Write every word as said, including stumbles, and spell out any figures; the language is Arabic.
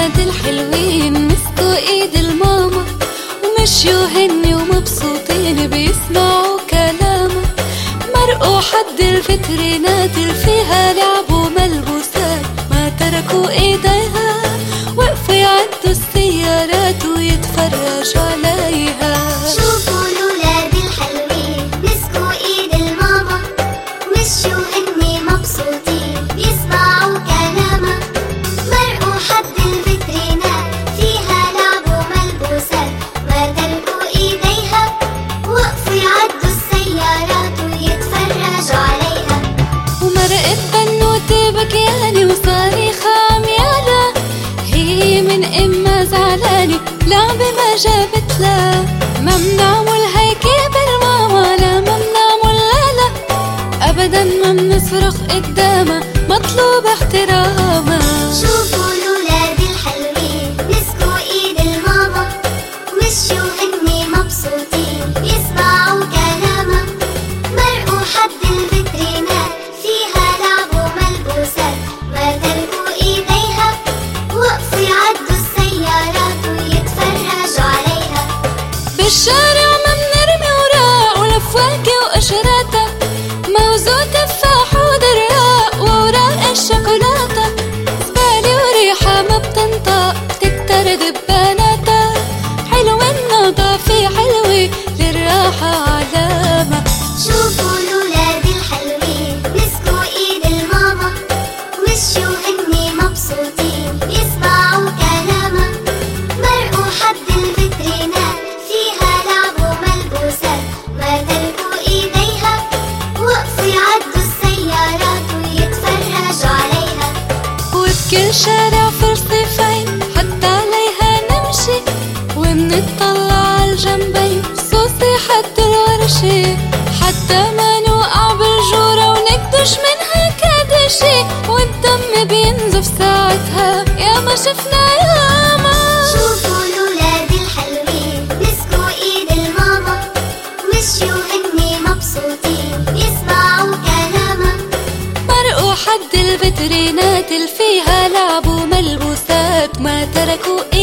الولاد الحلوين مسكوا ايد الماما ومشيوا هن ومبسوطين بيسمعوا كلامها. مرقوا حد الفترينات اللي فيها لعب وملبوسات، ما تركوا ايديها وقفوا يعدوا السيارات ويتفرجوا عليها. شوفوا الولاد الحلوين مسكوا ايد الماما ومشيوا هني مبسوطين بيسمعوا كلامها. مرقوا حد الفترينات فيها لعب وملبوسات، ما تركوا ايديها وقفوا يعدوا السيارات ويتفرجوا عليها. ومرقت بنوتي بكياني وصاريخة عميانة، هي من امها زعلانة لعبة ما جابت لها. ما منعمل هيكي بالماما، لا ما منعمل لا لا ابدا، ما منصرخ قدامها مطلوب احترامها. شوفوا الولاد الحلوين مسكوا ايد الماما ومشيوا هني مبسوطين بيسمعوا كلامها. مرقوا حد الفترينات فيها لعب وملبوسات، ما تركوا ايديها وقفوا يعدوا السيارات ويتفرجوا عليها. بالشارع ما منرمي وراء ولفواكه وقشراتها، موزو تفاح ودراء ووراق الشوكولاتة. زبالة وريحة ما بتنطق تكتر دباناتها، حلوة النظافة حلوة للراحة علامة. شوفوا الولاد الحلوين مسكوا ايد الماما ومشيوا هني مبسوطين بيسمعوا كلامها. مرقوا حد الفترينات فيها لعب وملبوسات، ما تركوا ايديها وقفوا يعدوا السيارات ويتفرجوا عليها. وبكل شارع فرصفين حتى عليها نمشي، ومنطلع عالجنبين خصوصي حد الورشة، حتى ما نوقع بالجورة ونكدش منها كدشي، والدم بينزف ساعتها يا ما شفنا ياما. شوفوا الولاد الحلوين مسكوا ايد الماما ومشيوا هني مبسوطين بيسمعوا كلامها. مرقوا حد الفترينات اللي فيها لعب وملبوسات، ما تركوا